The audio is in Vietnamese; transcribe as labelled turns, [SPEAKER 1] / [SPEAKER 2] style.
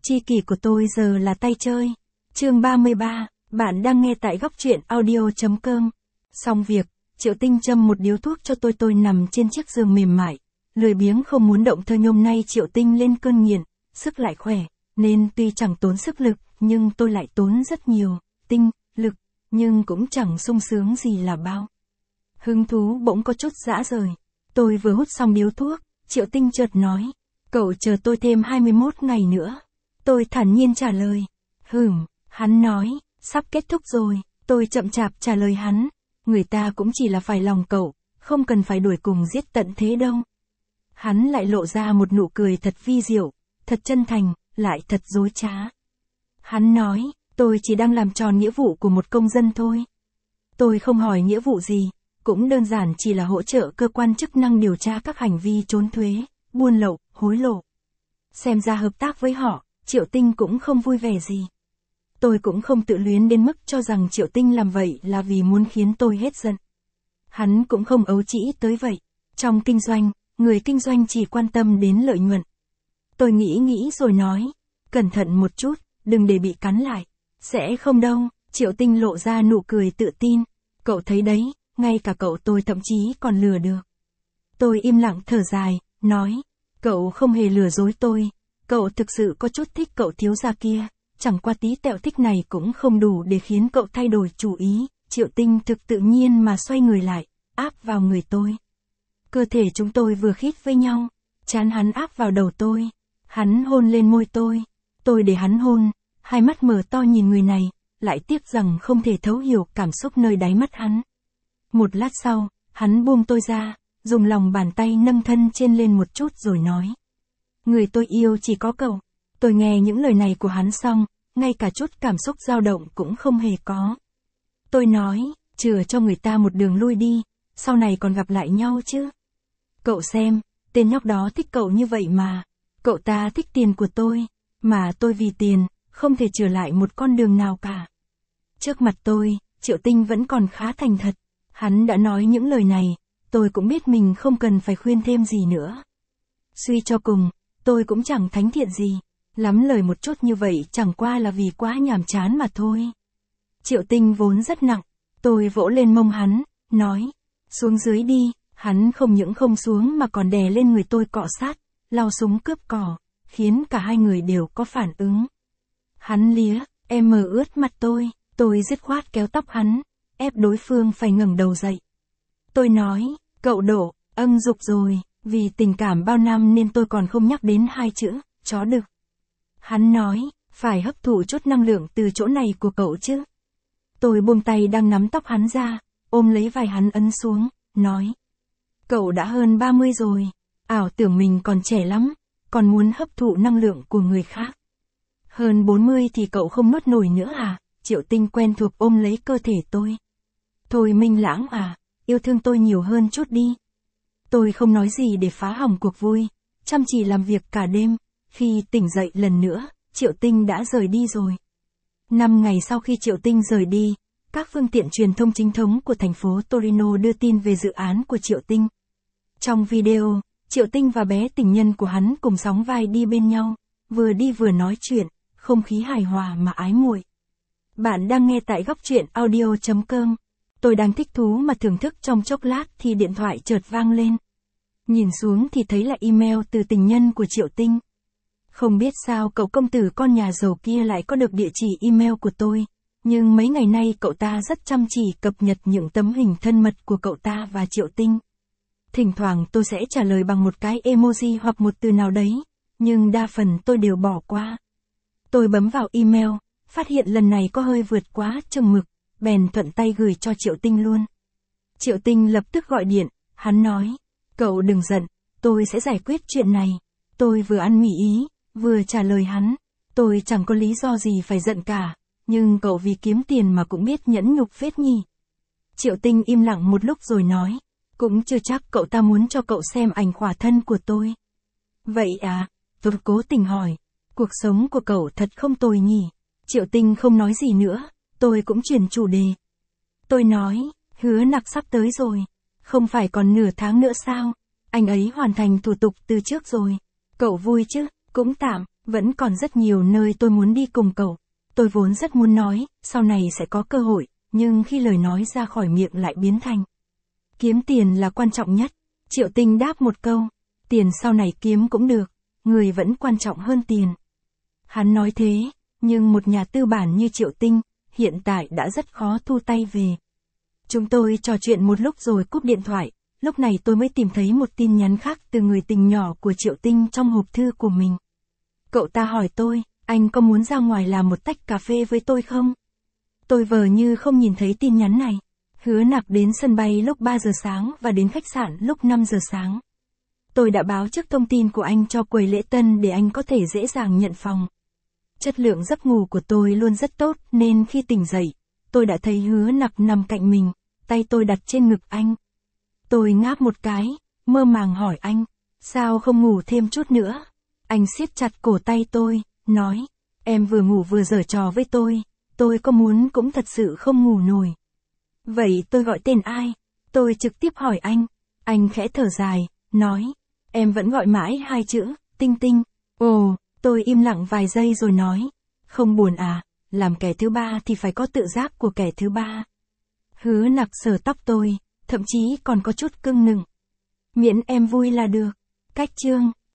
[SPEAKER 1] Tri kỷ của tôi giờ là tay chơi. Chương 33, bạn đang nghe tại góc truyện audio.com. Xong việc, Triệu Tinh châm một điếu thuốc cho tôi nằm trên chiếc giường mềm mại, lười biếng không muốn động. Thơ nhôm nay Triệu Tinh lên cơn nghiện, sức lại khỏe, nên tuy chẳng tốn sức lực, nhưng tôi lại tốn rất nhiều tinh lực, nhưng cũng chẳng sung sướng gì là bao. Hứng thú bỗng có chút rã rời. Tôi vừa hút xong điếu thuốc, Triệu Tinh chợt nói, cậu chờ tôi thêm 21 ngày nữa. Tôi thản nhiên trả lời, hắn nói, sắp kết thúc rồi. Tôi chậm chạp trả lời hắn, người ta cũng chỉ là phải lòng cậu, không cần phải đuổi cùng giết tận thế đâu. Hắn lại lộ ra một nụ cười thật vi diệu, thật chân thành, lại thật dối trá. Hắn nói, tôi chỉ đang làm tròn nghĩa vụ của một công dân thôi. Tôi không hỏi nghĩa vụ gì, cũng đơn giản chỉ là hỗ trợ cơ quan chức năng điều tra các hành vi trốn thuế, buôn lậu, hối lộ. Xem ra hợp tác với họ, Triệu Tinh cũng không vui vẻ gì. Tôi cũng không tự luyến đến mức cho rằng Triệu Tinh làm vậy là vì muốn khiến tôi hết giận. Hắn cũng không ấu trĩ tới vậy. Trong kinh doanh, người kinh doanh chỉ quan tâm đến lợi nhuận. Tôi nghĩ rồi nói, cẩn thận một chút, đừng để bị cắn lại. Sẽ không đâu. Triệu Tinh lộ ra nụ cười tự tin. Cậu thấy đấy, ngay cả cậu tôi thậm chí còn lừa được. Tôi im lặng thở dài, nói, cậu không hề lừa dối tôi. Cậu thực sự có chút thích cậu thiếu gia kia, chẳng qua tí tẹo thích này cũng không đủ để khiến cậu thay đổi chủ ý. Triệu Tinh thực tự nhiên mà xoay người lại, áp vào người tôi. Cơ thể chúng tôi vừa khít với nhau, trán hắn áp vào đầu tôi. Hắn hôn lên môi tôi để hắn hôn, hai mắt mở to nhìn người này, lại tiếc rằng không thể thấu hiểu cảm xúc nơi đáy mắt hắn. Một lát sau, hắn buông tôi ra, dùng lòng bàn tay nâng thân trên lên một chút rồi nói. Người tôi yêu chỉ có cậu. Tôi nghe những lời này của hắn xong, ngay cả chút cảm xúc dao động cũng không hề có. Tôi nói, chừa cho người ta một đường lui đi, sau này còn gặp lại nhau chứ. Cậu xem, tên nhóc đó thích cậu như vậy mà. Cậu ta thích tiền của tôi, mà tôi vì tiền, không thể trở lại một con đường nào cả. Trước mặt tôi, Triệu Tinh vẫn còn khá thành thật. Hắn đã nói những lời này, tôi cũng biết mình không cần phải khuyên thêm gì nữa. Suy cho cùng, tôi cũng chẳng thánh thiện gì. Lắm lời một chút như vậy chẳng qua là vì quá nhàm chán mà thôi. Triệu Tinh vốn rất nặng. Tôi vỗ lên mông hắn, nói, xuống dưới đi. Hắn không những không xuống mà còn đè lên người tôi cọ sát, lao súng cướp cỏ, khiến cả hai người đều có phản ứng. Hắn lía, ướt mặt tôi dứt khoát kéo tóc hắn, ép đối phương phải ngẩng đầu dậy. Tôi nói, cậu đổ, dục rồi, vì tình cảm bao năm nên tôi còn không nhắc đến hai chữ, chó đực. Hắn nói, phải hấp thụ chút năng lượng từ chỗ này của cậu chứ. Tôi buông tay đang nắm tóc hắn ra, ôm lấy vai hắn ấn xuống, nói. Cậu đã hơn 30 rồi, ảo tưởng mình còn trẻ lắm, còn muốn hấp thụ năng lượng của người khác. Hơn 40 thì cậu không nuốt nổi nữa à? Triệu Tinh quen thuộc ôm lấy cơ thể tôi. Thôi Minh Lãng à, yêu thương tôi nhiều hơn chút đi. Tôi không nói gì để phá hỏng cuộc vui, chăm chỉ làm việc cả đêm. Khi tỉnh dậy lần nữa, Triệu Tinh đã rời đi rồi. 5 ngày sau khi Triệu Tinh rời đi, các phương tiện truyền thông chính thống của thành phố Torino đưa tin về dự án của Triệu Tinh. Trong video, Triệu Tinh và bé tình nhân của hắn cùng sóng vai đi bên nhau, vừa đi vừa nói chuyện, không khí hài hòa mà ái muội. Bạn đang nghe tại góc truyện audio.com. Tôi đang thích thú mà thưởng thức trong chốc lát thì điện thoại chợt vang lên. Nhìn xuống thì thấy là email từ tình nhân của Triệu Tinh. Không biết sao cậu công tử con nhà giàu kia lại có được địa chỉ email của tôi, nhưng mấy ngày nay cậu ta rất chăm chỉ cập nhật những tấm hình thân mật của cậu ta và Triệu Tinh. Thỉnh thoảng tôi sẽ trả lời bằng một cái emoji hoặc một từ nào đấy, nhưng đa phần tôi đều bỏ qua. Tôi bấm vào email, phát hiện lần này có hơi vượt quá chừng mực, bèn thuận tay gửi cho Triệu Tinh luôn. Triệu Tinh lập tức gọi điện, hắn nói, cậu đừng giận, tôi sẽ giải quyết chuyện này. Tôi vừa ăn mì ý, vừa trả lời hắn, tôi chẳng có lý do gì phải giận cả, nhưng cậu vì kiếm tiền mà cũng biết nhẫn nhục phết nhỉ. Triệu Tinh im lặng một lúc rồi nói, cũng chưa chắc cậu ta muốn cho cậu xem ảnh khỏa thân của tôi. Vậy à, tôi cố tình hỏi, cuộc sống của cậu thật không tồi nhỉ. Triệu Tinh không nói gì nữa, tôi cũng chuyển chủ đề. Tôi nói, hứa nặc sắp tới rồi, không phải còn nửa tháng nữa sao, anh ấy hoàn thành thủ tục từ trước rồi. Cậu vui chứ? Cũng tạm, Vẫn còn rất nhiều nơi tôi muốn đi cùng cậu. Tôi vốn rất muốn nói, sau này sẽ có cơ hội, nhưng khi lời nói ra khỏi miệng lại biến thành. Kiếm tiền là quan trọng nhất. Triệu Tinh đáp một câu. Tiền sau này kiếm cũng được, người vẫn quan trọng hơn tiền. Hắn nói thế, nhưng một nhà tư bản như Triệu Tinh, hiện tại đã rất khó thu tay về. Chúng tôi trò chuyện một lúc rồi cúp điện thoại, lúc này tôi mới tìm thấy một tin nhắn khác từ người tình nhỏ của Triệu Tinh trong hộp thư của mình. Cậu ta hỏi tôi, anh có muốn ra ngoài làm một tách cà phê với tôi không? Tôi vờ như không nhìn thấy tin nhắn này. Hứa Nặc đến sân bay lúc 3 giờ sáng và đến khách sạn lúc 5 giờ sáng. Tôi đã báo trước thông tin của anh cho quầy lễ tân để anh có thể dễ dàng nhận phòng. Chất lượng giấc ngủ của tôi luôn rất tốt nên khi tỉnh dậy, tôi đã thấy Hứa Nặc nằm cạnh mình, tay tôi đặt trên ngực anh. Tôi ngáp một cái, mơ màng hỏi anh, sao không ngủ thêm chút nữa? Anh siết chặt cổ tay tôi, nói, em vừa ngủ vừa giở trò với tôi có muốn cũng thật sự không ngủ nổi. Vậy tôi gọi tên ai? Tôi trực tiếp hỏi anh khẽ thở dài, nói, em vẫn gọi mãi 2 chữ, Tinh Tinh. Ồ, tôi im lặng vài giây rồi nói, không buồn à, làm kẻ thứ ba thì phải có tự giác của kẻ thứ ba. Hứa Nặc sờ tóc tôi, thậm chí còn có chút cưng nựng. Miễn em vui là được. Cách chương